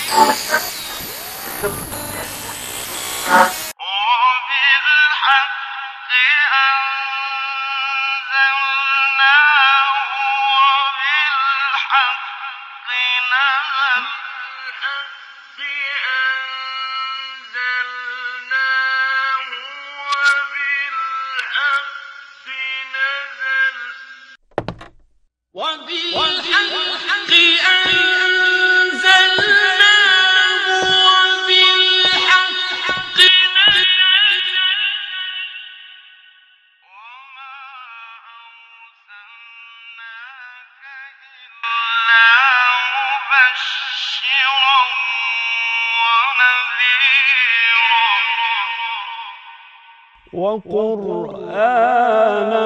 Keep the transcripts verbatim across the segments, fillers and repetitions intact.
وقرآنا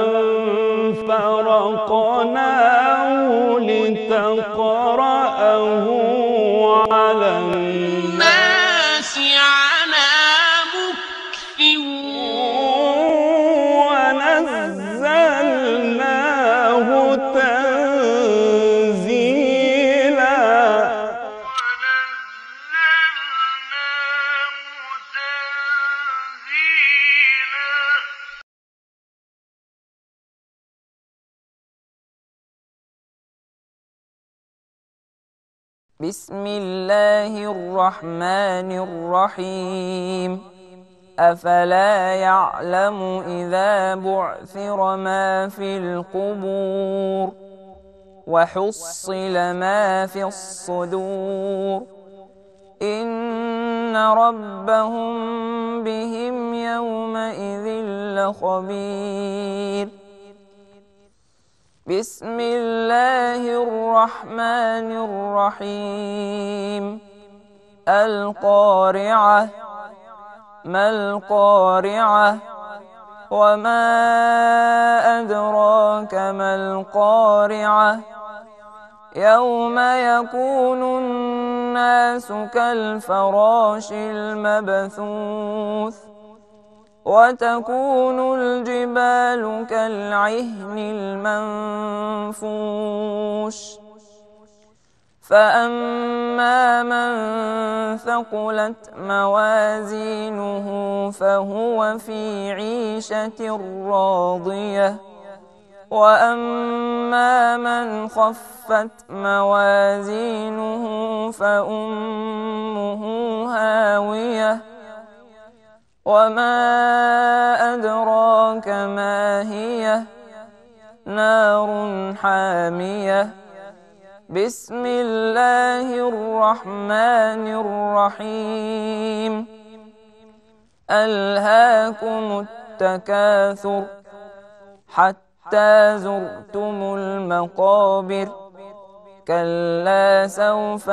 فرقناه لتقرأه على الناس على مكث ونزلناه تنزيلا. بسم الله الرحمن الرحيم. أفلا يعلم إذا بعثر ما في القبور وحصل ما في الصدور إن ربهم بهم يومئذ لخبير. بسم الله الرحمن الرحيم. القارعة ما القارعة وما أدراك ما القارعة يوم يكون الناس كالفراش المبثوث وتكون الجبال كالعهن المنفوش فأما من ثقلت موازينه فهو في عيشة راضية وأما من خفت موازينه فأمه هاوية وما أدراك ما هي نار حامية. بسم الله الرحمن الرحيم. ألهاكم التكاثر حتى زرتم المقابر كلا سوف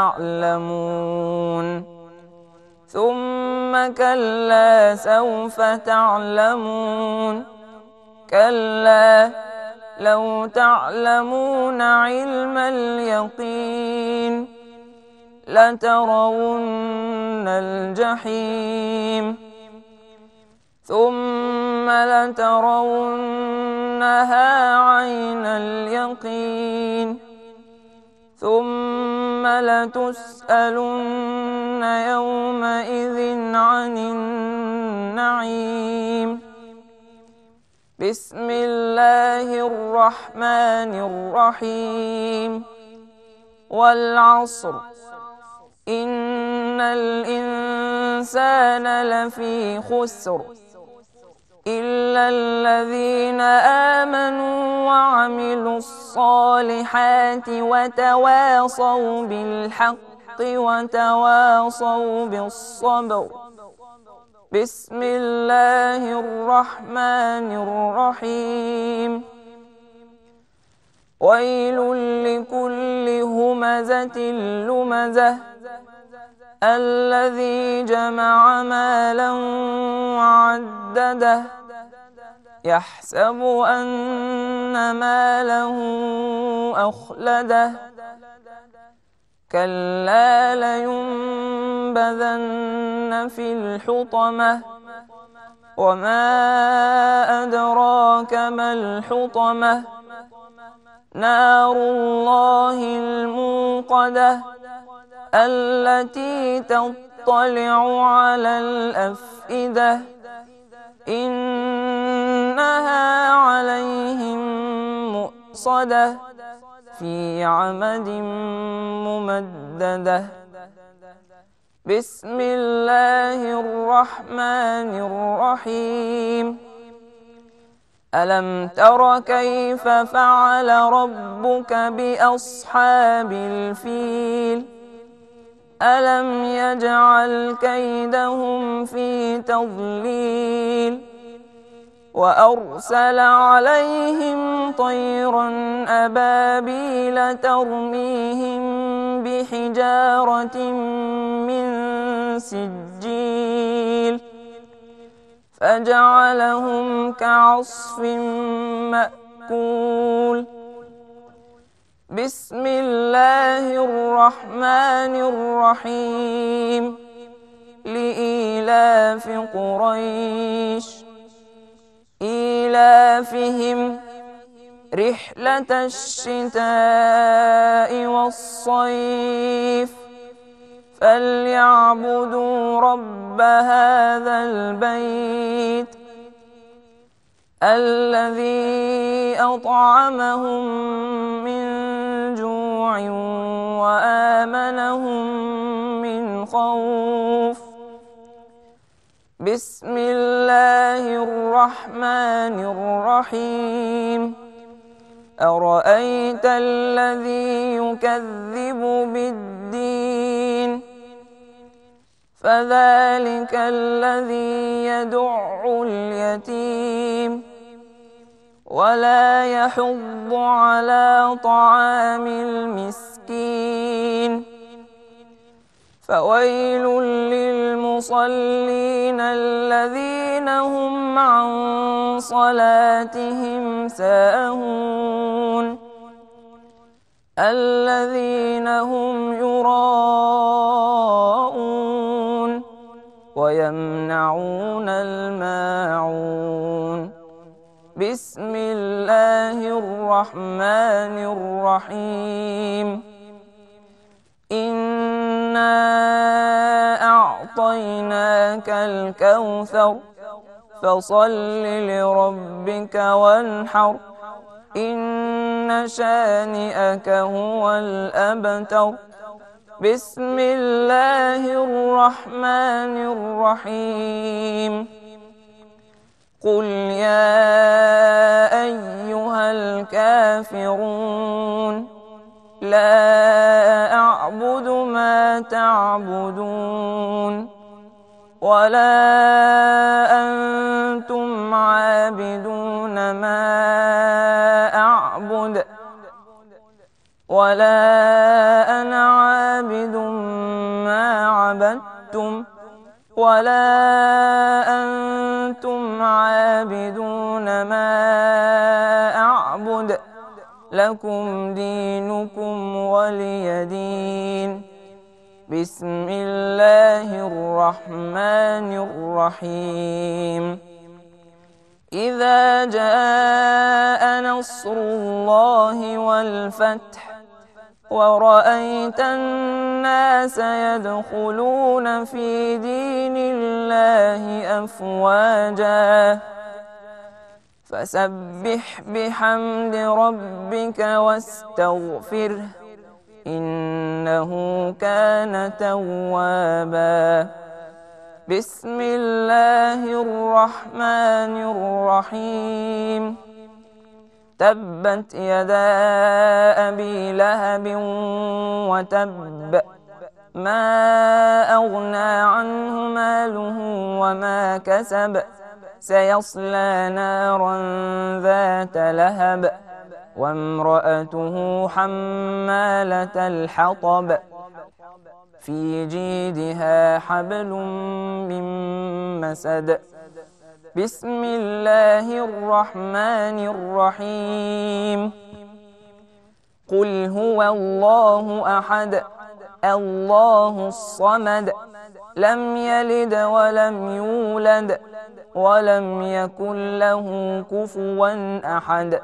تعلمون ثم كلا سوف تعلمون كلا لو تعلمون علم اليقين لترون الجحيم ثم لترونها عين اليقين ثم لتسألن يومئذ عن النعيم. بسم الله الرحمن الرحيم. والعصر إن الإنسان لفي خسر إلا الذين آمنوا وعملوا الصالحات وتواصوا بالحق وتواصوا بالصبر. بسم الله الرحمن الرحيم. ويل لكل همزة لمزة الذي جمع مالا وعدده يحسب أن ماله أخلده كلا لينبذن في الحطمة وما أدراك ما الحطمة نار الله الموقدة التي تطلع على الأفئدة إنها عليهم مؤصدة في عمد ممددة. بسم الله الرحمن الرحيم. ألم تر كيف فعل ربك بأصحاب الفيل ألم يجعل كيدهم في تضليل وأرسل عليهم طيرا أبابيل ترميهم بحجارة من سجيل فجعلهم كعصف مأكول. بسم الله الرحمن الرحيم. لإيلاف قريش إيلافهم رحلة الشتاء والصيف فليعبدوا رب هذا البيت الذي أطعمهم من جوع وآمنهم من خوف. بسم الله الرحمن الرحيم. أرأيت الذي يكذب بالدين فذلك الذي يدع اليتيم ولا يحض على طعام المسكين فويل للمصلين الذين هم عن صلاتهم ساهون الذين هم يراءون ويمنعون الماعون. بسم الله الرحمن الرحيم. إنا أعطيناك الكوثر فصل لربك وانحر إن شانئك هو الأبتر. بسم الله الرحمن الرحيم. قل يا أيها الكافرون لا أعبد ما تعبدون ولا أنتم عابدون ما أعبد ولا أنا عابد ما عبدتم ولا أنتم عابدون ما أعبد لكم دينكم ولي دين. بسم الله الرحمن الرحيم. إذا جاء نصر الله والفتح ورأيت الناس يدخلون في دين الله أفواجا فسبح بحمد ربك واستغفره إنه كان توابا. بسم الله الرحمن الرحيم. تبت يدا أبي لهب وتب ما أغنى عنه ماله وما كسب سيصلى نارا ذات لهب وامرأته حمالة الحطب في جيدها حبل من مسد. بسم الله الرحمن الرحيم. قل هو الله أحد الله الصمد لم يلد ولم يولد ولم يكن له كفوا أحد.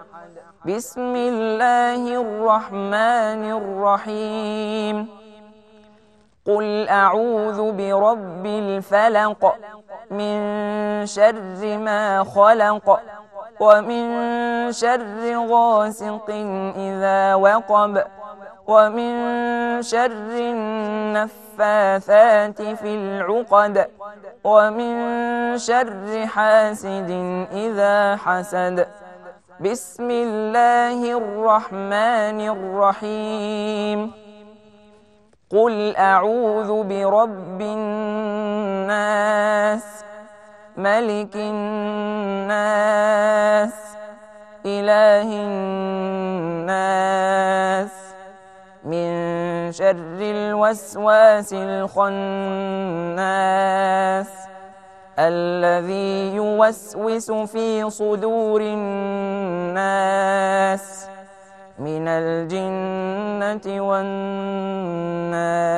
بسم الله الرحمن الرحيم. قل أعوذ برب الفلق من شر ما خلق ومن شر غاسق إذا وقب ومن شر النفاثات في العقد ومن شر حاسد إذا حسد. بسم الله الرحمن الرحيم. قل أعوذ برب الناس ملك الناس إله الناس من شر الوسواس الخناس الذي يوسوس في صدور الناس من الجنة والناس.